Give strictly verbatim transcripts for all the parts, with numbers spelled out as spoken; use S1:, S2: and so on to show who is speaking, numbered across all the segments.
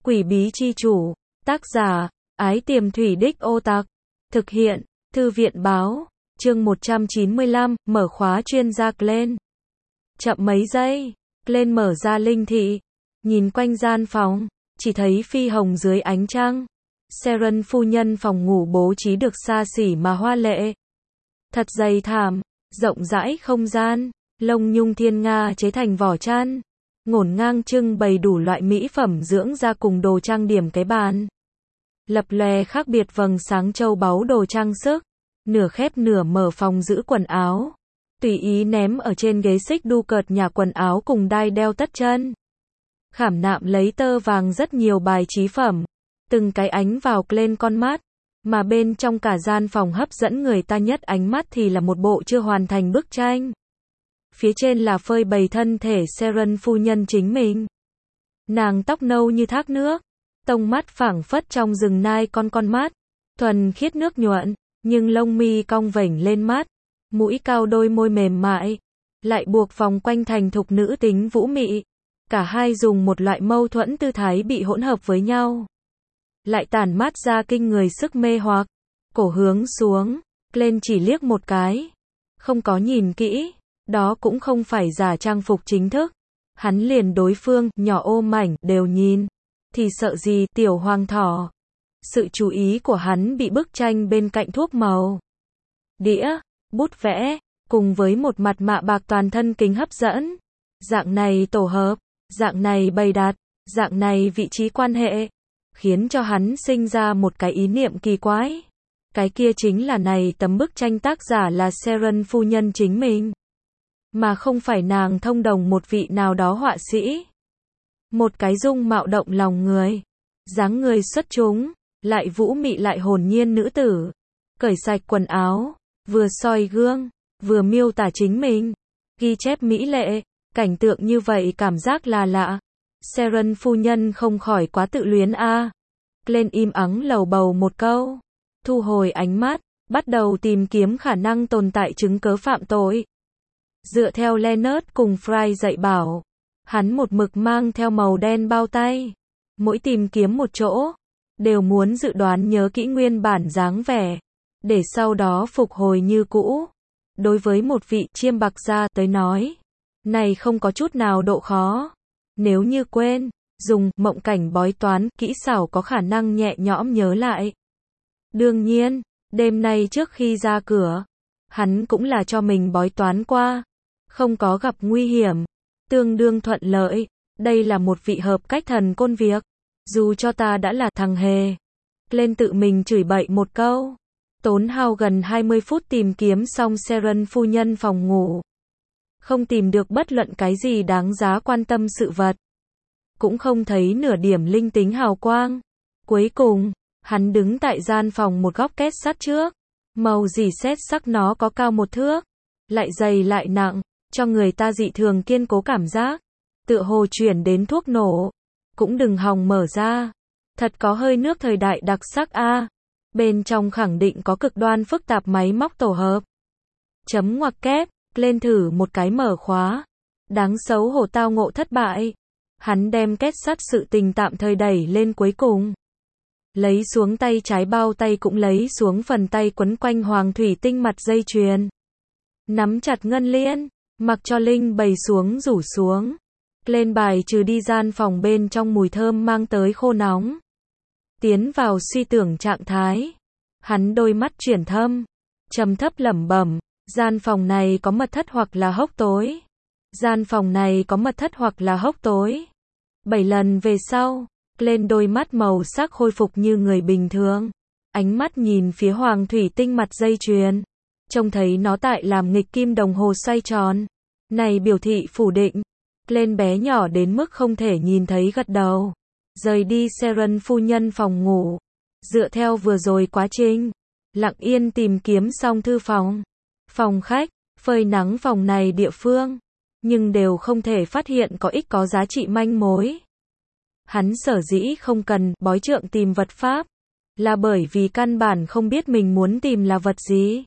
S1: Quỷ bí chi chủ, tác giả, Ái Tiềm Thủy Đích Ô Tặc, thực hiện, Thư viện báo, chương một trăm chín mươi lăm, mở khóa chuyên gia Glenn. Chậm mấy giây, Glenn mở ra linh thị, nhìn quanh gian phòng, chỉ thấy phi hồng dưới ánh trăng. Sharon phu nhân phòng ngủ bố trí được xa xỉ mà hoa lệ. Thật dày thảm, rộng rãi không gian, lông nhung thiên nga chế thành vỏ chăn, ngổn ngang trưng bày đủ loại mỹ phẩm dưỡng da cùng đồ trang điểm cái bàn. Lập lòe khác biệt vầng sáng châu báu đồ trang sức, nửa khép nửa mở phòng giữ quần áo, tùy ý ném ở trên ghế xích đu cợt nhà quần áo cùng đai đeo tất chân. Khảm nạm lấy tơ vàng rất nhiều bài trí phẩm, từng cái ánh vào lên con mắt, mà bên trong cả gian phòng hấp dẫn người ta nhất ánh mắt thì là một bộ chưa hoàn thành bức tranh. Phía trên là phơi bày thân thể Sharon phu nhân chính mình. Nàng tóc nâu như thác nước, tông mắt phảng phất trong rừng nai con con mắt, thuần khiết nước nhuận, nhưng lông mi cong vểnh lên mắt, mũi cao đôi môi mềm mại, lại buộc vòng quanh thành thục nữ tính vũ mị. Cả hai dùng một loại mâu thuẫn tư thái bị hỗn hợp với nhau, lại tản mát ra kinh người sức mê hoặc. Cổ hướng xuống, lên chỉ liếc một cái, không có nhìn kỹ, đó cũng không phải giả trang phục chính thức. Hắn liền đối phương, nhỏ ô mảnh, đều nhìn, thì sợ gì tiểu hoàng thỏ. Sự chú ý của hắn bị bức tranh bên cạnh thuốc màu, đĩa, bút vẽ, cùng với một mặt mạ bạc toàn thân kính hấp dẫn. Dạng này tổ hợp, dạng này bày đặt, dạng này vị trí quan hệ, khiến cho hắn sinh ra một cái ý niệm kỳ quái. Cái kia chính là này tấm bức tranh tác giả là Sharon phu nhân chính mình, mà không phải nàng thông đồng một vị nào đó họa sĩ. Một cái dung mạo động lòng người, dáng người xuất chúng, lại vũ mị lại hồn nhiên nữ tử, cởi sạch quần áo, vừa soi gương, vừa miêu tả chính mình, ghi chép mỹ lệ. Cảnh tượng như vậy cảm giác là lạ. Sharon phu nhân không khỏi quá tự luyến a. À. Glenn im ắng lầu bầu một câu, thu hồi ánh mắt, bắt đầu tìm kiếm khả năng tồn tại chứng cớ phạm tội. Dựa theo Leonard cùng Fry dạy bảo, hắn một mực mang theo màu đen bao tay. Mỗi tìm kiếm một chỗ, đều muốn dự đoán nhớ kỹ nguyên bản dáng vẻ, để sau đó phục hồi như cũ. Đối với một vị chiêm bạc gia tới nói, này không có chút nào độ khó. Nếu như quên, dùng mộng cảnh bói toán kỹ xảo có khả năng nhẹ nhõm nhớ lại. Đương nhiên, đêm nay trước khi ra cửa, hắn cũng là cho mình bói toán qua, không có gặp nguy hiểm, tương đương thuận lợi. Đây là một vị hợp cách thần côn việc, dù cho ta đã là thằng hề. Lên tự mình chửi bậy một câu, tốn hao gần hai mươi phút tìm kiếm xong Sharon phu nhân phòng ngủ. Không tìm được bất luận cái gì đáng giá quan tâm sự vật, cũng không thấy nửa điểm linh tính hào quang. Cuối cùng, hắn đứng tại gian phòng một góc két sắt trước, màu dì xét sắc nó có cao một thước, lại dày lại nặng, cho người ta dị thường kiên cố cảm giác, tựa hồ chuyển đến thuốc nổ, cũng đừng hòng mở ra. Thật có hơi nước thời đại đặc sắc a. À. Bên trong khẳng định có cực đoan phức tạp máy móc tổ hợp. Chấm ngoặc kép. Lên thử một cái mở khóa. Đáng xấu hổ tao ngộ thất bại. Hắn đem két sắt sự tình tạm thời đẩy lên cuối cùng. Lấy xuống tay trái bao tay cũng lấy xuống phần tay quấn quanh hoàng thủy tinh mặt dây chuyền. Nắm chặt ngân liên, mặc cho linh bày xuống rủ xuống. Lên bài trừ đi gian phòng bên trong mùi thơm mang tới khô nóng. Tiến vào suy tưởng trạng thái. Hắn đôi mắt chuyển thâm, trầm thấp lẩm bẩm. Gian phòng này có mật thất hoặc là hốc tối. Gian phòng này có mật thất hoặc là hốc tối. Bảy lần về sau, lên đôi mắt màu sắc khôi phục như người bình thường. Ánh mắt nhìn phía hoàng thủy tinh mặt dây chuyền. Trông thấy nó tại làm nghịch kim đồng hồ xoay tròn. Này biểu thị phủ định. Lên bé nhỏ đến mức không thể nhìn thấy gật đầu. Rời đi Sharon phu nhân phòng ngủ. Dựa theo vừa rồi quá trình, lặng yên tìm kiếm xong thư phòng, phòng khách, phơi nắng phòng này địa phương, nhưng đều không thể phát hiện có ích có giá trị manh mối. Hắn sở dĩ không cần bói trượng tìm vật pháp, là bởi vì căn bản không biết mình muốn tìm là vật gì.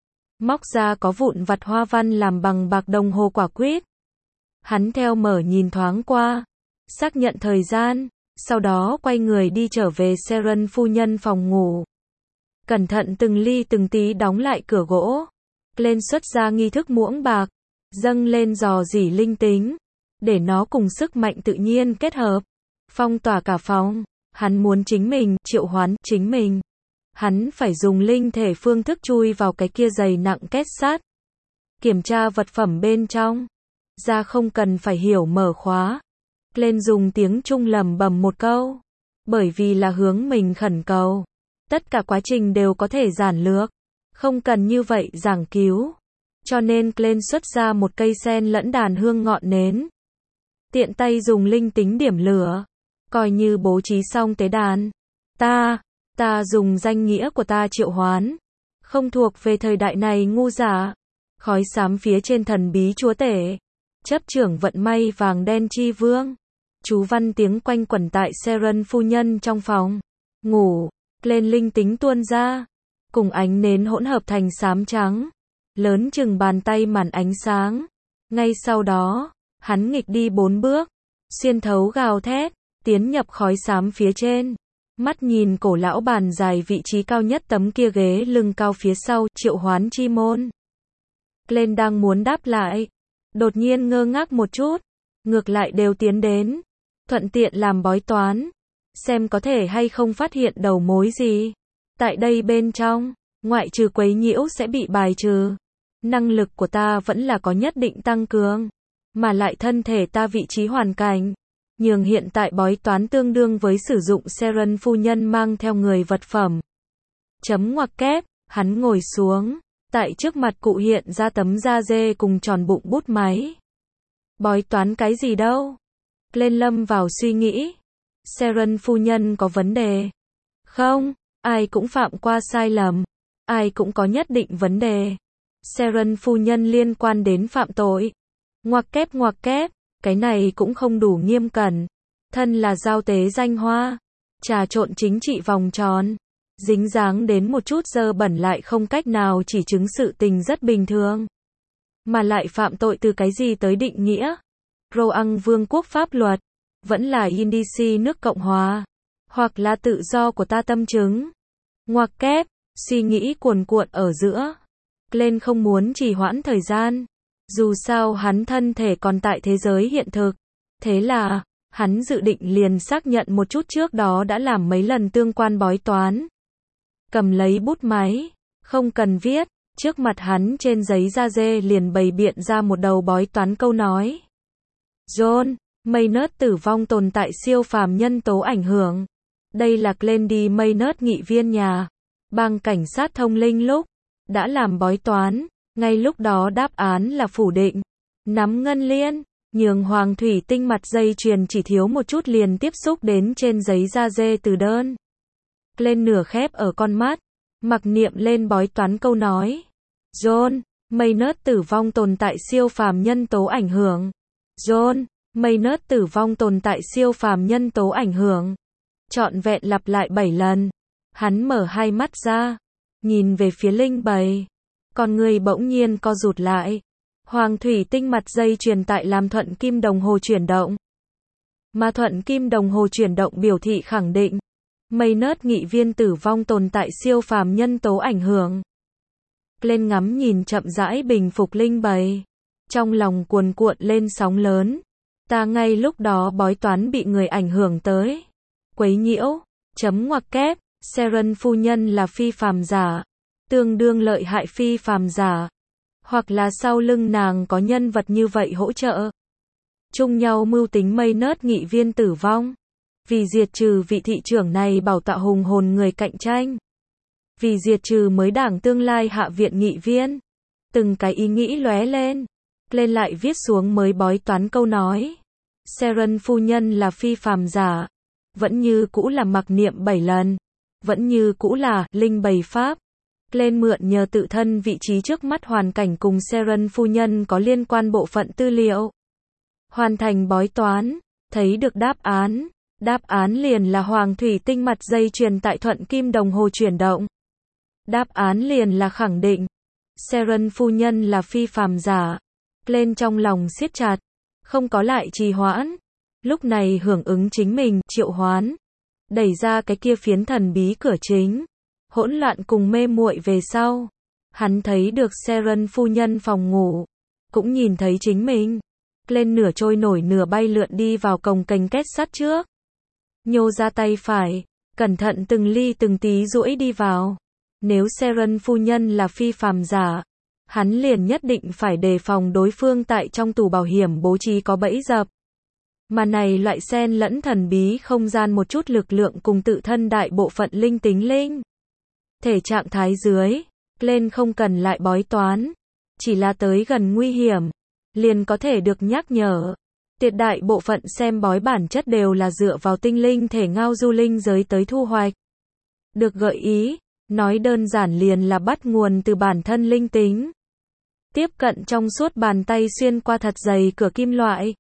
S1: Móc ra có vụn vặt hoa văn làm bằng bạc đồng hồ quả quýt. Hắn theo mở nhìn thoáng qua, xác nhận thời gian, sau đó quay người đi trở về Sharon phu nhân phòng ngủ. Cẩn thận từng ly từng tí đóng lại cửa gỗ. Lên xuất ra nghi thức muỗng bạc, dâng lên dò dỉ linh tính, để nó cùng sức mạnh tự nhiên kết hợp, phong tỏa cả phòng. Hắn muốn chính mình, triệu hoán chính mình. Hắn phải dùng linh thể phương thức chui vào cái kia dày nặng kết sắt. Kiểm tra vật phẩm bên trong. Ra không cần phải hiểu mở khóa. Lên dùng tiếng Trung lẩm bẩm một câu. Bởi vì là hướng mình khẩn cầu. Tất cả quá trình đều có thể giản lược. Không cần như vậy giảng cứu. Cho nên Glenn xuất ra một cây sen lẫn đàn hương ngọn nến. Tiện tay dùng linh tính điểm lửa. Coi như bố trí xong tế đàn. Ta, ta dùng danh nghĩa của ta triệu hoán. Không thuộc về thời đại này ngu giả. Khói xám phía trên thần bí chúa tể. Chấp trưởng vận may vàng đen chi vương. Chú văn tiếng quanh quẩn tại Sharon phu nhân trong phòng. Ngủ, lên linh tính tuôn ra. Cùng ánh nến hỗn hợp thành xám trắng. Lớn chừng bàn tay màn ánh sáng. Ngay sau đó, hắn nghịch đi bốn bước. Xuyên thấu gào thét. Tiến nhập khói xám phía trên. Mắt nhìn cổ lão bàn dài vị trí cao nhất tấm kia ghế lưng cao phía sau, triệu hoán chi môn. Glenn đang muốn đáp lại. Đột nhiên ngơ ngác một chút. Ngược lại đều tiến đến. Thuận tiện làm bói toán. Xem có thể hay không phát hiện đầu mối gì. Tại đây bên trong, ngoại trừ quấy nhiễu sẽ bị bài trừ. Năng lực của ta vẫn là có nhất định tăng cường. Mà lại thân thể ta vị trí hoàn cảnh. Nhường hiện tại bói toán tương đương với sử dụng Sharon phu nhân mang theo người vật phẩm. Chấm ngoặc kép, hắn ngồi xuống. Tại trước mặt cụ hiện ra tấm da dê cùng tròn bụng bút máy. Bói toán cái gì đâu? Lên lâm vào suy nghĩ. Sharon phu nhân có vấn đề. Không, ai cũng phạm qua sai lầm. Ai cũng có nhất định vấn đề. Sharon phu nhân liên quan đến phạm tội. Ngoặc kép ngoặc kép. Cái này cũng không đủ nghiêm cẩn. Thân là giao tế danh hoa. Trà trộn chính trị vòng tròn. Dính dáng đến một chút dơ bẩn lại không cách nào chỉ chứng sự tình rất bình thường. Mà lại phạm tội từ cái gì tới định nghĩa? Roang vương quốc pháp luật. Vẫn là Indici nước Cộng Hòa. Hoặc là tự do của ta tâm chứng. Ngoặc kép. Suy nghĩ cuồn cuộn ở giữa. Glenn không muốn trì hoãn thời gian. Dù sao hắn thân thể còn tại thế giới hiện thực. Thế là, hắn dự định liền xác nhận một chút trước đó đã làm mấy lần tương quan bói toán. Cầm lấy bút máy, không cần viết, trước mặt hắn trên giấy da dê liền bày biện ra một đầu bói toán câu nói. John, Maynard tử vong tồn tại siêu phàm nhân tố ảnh hưởng. Đây là Glendy Maynard nghị viên nhà. Bang cảnh sát thông linh lúc, đã làm bói toán. Ngay lúc đó đáp án là phủ định. Nắm ngân liên, nhường hoàng thủy tinh mặt dây chuyền chỉ thiếu một chút liền tiếp xúc đến trên giấy da dê từ đơn. Lên nửa khép ở con mắt, mặc niệm lên bói toán câu nói. John, Maynard tử vong tồn tại siêu phàm nhân tố ảnh hưởng. John, Maynard tử vong tồn tại siêu phàm nhân tố ảnh hưởng. Trọn vẹn lặp lại bảy lần. Hắn mở hai mắt ra, nhìn về phía linh bầy. Con người bỗng nhiên co rụt lại. Hoàng thủy tinh mặt dây chuyền tại làm thuận kim đồng hồ chuyển động. Mà thuận kim đồng hồ chuyển động biểu thị khẳng định. Maynard nghị viên tử vong tồn tại siêu phàm nhân tố ảnh hưởng. Lên ngắm nhìn chậm rãi bình phục linh bầy. Trong lòng cuồn cuộn lên sóng lớn. Ta ngay lúc đó bói toán bị người ảnh hưởng tới. Quấy nhiễu. Chấm ngoặc kép. Sharon phu nhân là phi phàm giả. Tương đương lợi hại phi phàm giả. Hoặc là sau lưng nàng có nhân vật như vậy hỗ trợ. Chung nhau mưu tính Maynard nghị viên tử vong. Vì diệt trừ vị thị trưởng này bảo tọa hùng hồn người cạnh tranh. Vì diệt trừ mới đảng tương lai hạ viện nghị viên. Từng cái ý nghĩ lóe lên. Lên lại viết xuống mới bói toán câu nói. Sharon phu nhân là phi phàm giả. Vẫn như cũ là mặc niệm bảy lần. Vẫn như cũ là linh bầy pháp. Lên mượn nhờ tự thân vị trí trước mắt hoàn cảnh cùng Sharon phu nhân có liên quan bộ phận tư liệu. Hoàn thành bói toán. Thấy được đáp án. Đáp án liền là hoàng thủy tinh mặt dây chuyền tại thuận kim đồng hồ chuyển động. Đáp án liền là khẳng định. Sharon phu nhân là phi phàm giả. Lên trong lòng siết chặt. Không có lại trì hoãn. Lúc này hưởng ứng chính mình, triệu hoán. Đẩy ra cái kia phiến thần bí cửa chính. Hỗn loạn cùng mê muội về sau. Hắn thấy được Seren phu nhân phòng ngủ. Cũng nhìn thấy chính mình. Lên nửa trôi nổi nửa bay lượn đi vào cồng kềnh kết sắt trước. Nhô ra tay phải. Cẩn thận từng ly từng tí duỗi đi vào. Nếu Seren phu nhân là phi phàm giả. Hắn liền nhất định phải đề phòng đối phương tại trong tủ bảo hiểm bố trí có bẫy dập. Mà này loại xen lẫn thần bí không gian một chút lực lượng cùng tự thân đại bộ phận linh tính linh. Thể trạng thái dưới, lên không cần lại bói toán. Chỉ là tới gần nguy hiểm, liền có thể được nhắc nhở. Tuyệt đại bộ phận xem bói bản chất đều là dựa vào tinh linh thể ngao du linh giới tới thu hoạch. Được gợi ý, nói đơn giản liền là bắt nguồn từ bản thân linh tính. Tiếp cận trong suốt bàn tay xuyên qua thật dày cửa kim loại.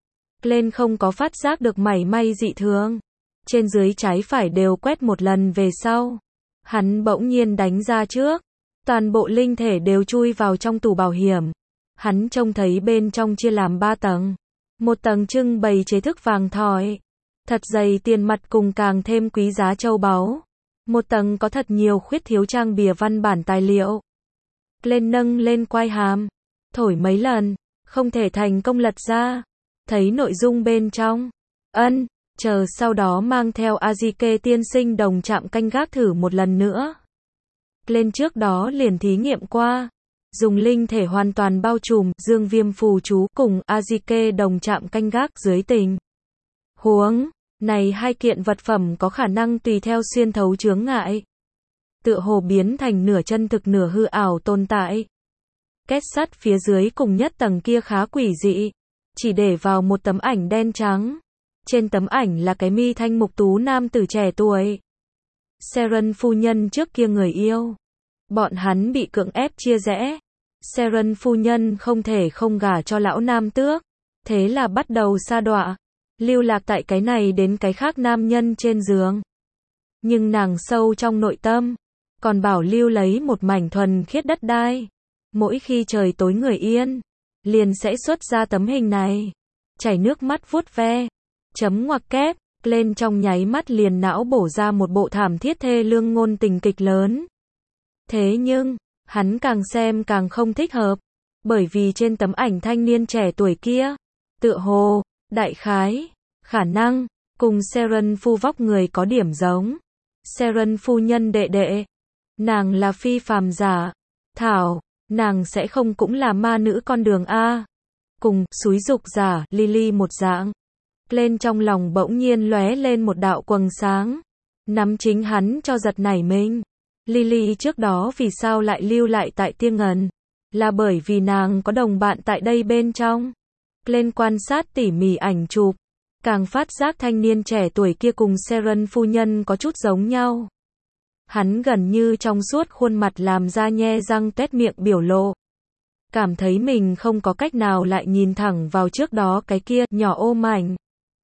S1: Lên không có phát giác được mảy may dị thường. Trên dưới trái phải đều quét một lần về sau. Hắn bỗng nhiên đánh ra trước. Toàn bộ linh thể đều chui vào trong tủ bảo hiểm. Hắn trông thấy bên trong chia làm ba tầng. Một tầng trưng bày chế thức vàng thỏi. Thật dày tiền mặt cùng càng thêm quý giá châu báu. Một tầng có thật nhiều khuyết thiếu trang bìa văn bản tài liệu. Lên nâng lên quai hàm. Thổi mấy lần. Không thể thành công lật ra. Thấy nội dung bên trong. Ân, chờ sau đó mang theo Azike tiên sinh đồng chạm canh gác thử một lần nữa. Lên trước đó liền thí nghiệm qua. Dùng linh thể hoàn toàn bao trùm, dương viêm phù chú cùng Azike đồng chạm canh gác dưới tình huống. Này hai kiện vật phẩm có khả năng tùy theo xuyên thấu chướng ngại. Tựa hồ biến thành nửa chân thực nửa hư ảo tồn tại. Kết sắt phía dưới cùng nhất tầng kia khá quỷ dị. Chỉ để vào một tấm ảnh đen trắng. Trên tấm ảnh là cái mi thanh mục tú nam tử trẻ tuổi. Seren phu nhân trước kia người yêu. Bọn hắn bị cưỡng ép chia rẽ. Seren phu nhân không thể không gả cho lão nam tước. Thế là bắt đầu sa đọa. Lưu lạc tại cái này đến cái khác nam nhân trên giường. Nhưng nàng sâu trong nội tâm. Còn bảo lưu lấy một mảnh thuần khiết đất đai. Mỗi khi trời tối người yên. Liền sẽ xuất ra tấm hình này. Chảy nước mắt vuốt ve. Chấm ngoặc kép. Lên trong nháy mắt liền não bổ ra một bộ thảm thiết thê lương ngôn tình kịch lớn. Thế nhưng, hắn càng xem càng không thích hợp. Bởi vì trên tấm ảnh thanh niên trẻ tuổi kia. Tựa hồ, đại khái, khả năng, cùng Seren phu vóc người có điểm giống. Seren phu nhân đệ đệ. Nàng là phi phàm giả. Thảo. Nàng sẽ không cũng là ma nữ con đường A. Cùng, xúi dục giả, Lily một dạng. Lên trong lòng bỗng nhiên lóe lên một đạo quầng sáng. Nắm chính hắn cho giật nảy mình. Lily trước đó vì sao lại lưu lại tại Tiên Ngần? Là bởi vì nàng có đồng bạn tại đây bên trong. Lên quan sát tỉ mỉ ảnh chụp. Càng phát giác thanh niên trẻ tuổi kia cùng Seren phu nhân có chút giống nhau. Hắn gần như trong suốt khuôn mặt làm ra nhe răng tuét miệng biểu lộ. Cảm thấy mình không có cách nào lại nhìn thẳng vào trước đó cái kia, nhỏ ôm ảnh.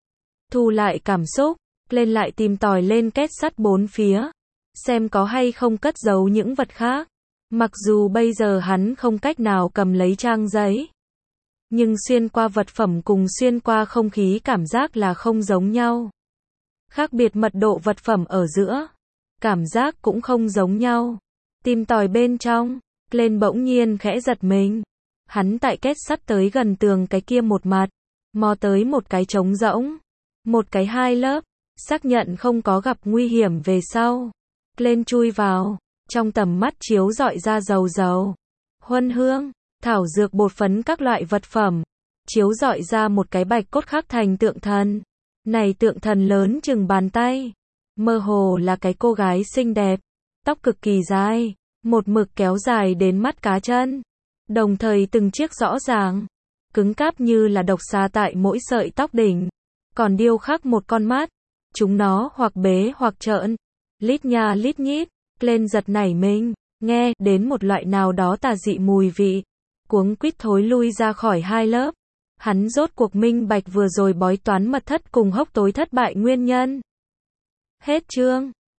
S1: Thu lại cảm xúc, lên lại tìm tòi lên kết sắt bốn phía. Xem có hay không cất giấu những vật khác. Mặc dù bây giờ hắn không cách nào cầm lấy trang giấy. Nhưng xuyên qua vật phẩm cùng xuyên qua không khí cảm giác là không giống nhau. Khác biệt mật độ vật phẩm ở giữa. Cảm giác cũng không giống nhau. Tìm tòi bên trong, lên bỗng nhiên khẽ giật mình. Hắn tại kết sắt tới gần tường cái kia một mặt. Mò tới một cái trống rỗng. Một cái hai lớp. Xác nhận không có gặp nguy hiểm về sau. Lên chui vào. Trong tầm mắt chiếu rọi ra dầu dầu. Huân hương. Thảo dược bột phấn các loại vật phẩm. Chiếu rọi ra một cái bạch cốt khắc thành tượng thần. Này tượng thần lớn chừng bàn tay. Mơ hồ là cái cô gái xinh đẹp. Tóc cực kỳ dài. Một mực kéo dài đến mắt cá chân. Đồng thời từng chiếc rõ ràng. Cứng cáp như là độc xà tại mỗi sợi tóc đỉnh. Còn điêu khắc một con mắt. Chúng nó hoặc bế hoặc trợn. Lít nha lít nhít. Lên giật nảy mình. Nghe đến một loại nào đó tà dị mùi vị. Cuống quýt thối lui ra khỏi hai lớp. Hắn rốt cuộc minh bạch vừa rồi bói toán mật thất cùng hốc tối thất bại nguyên nhân. Hết chương.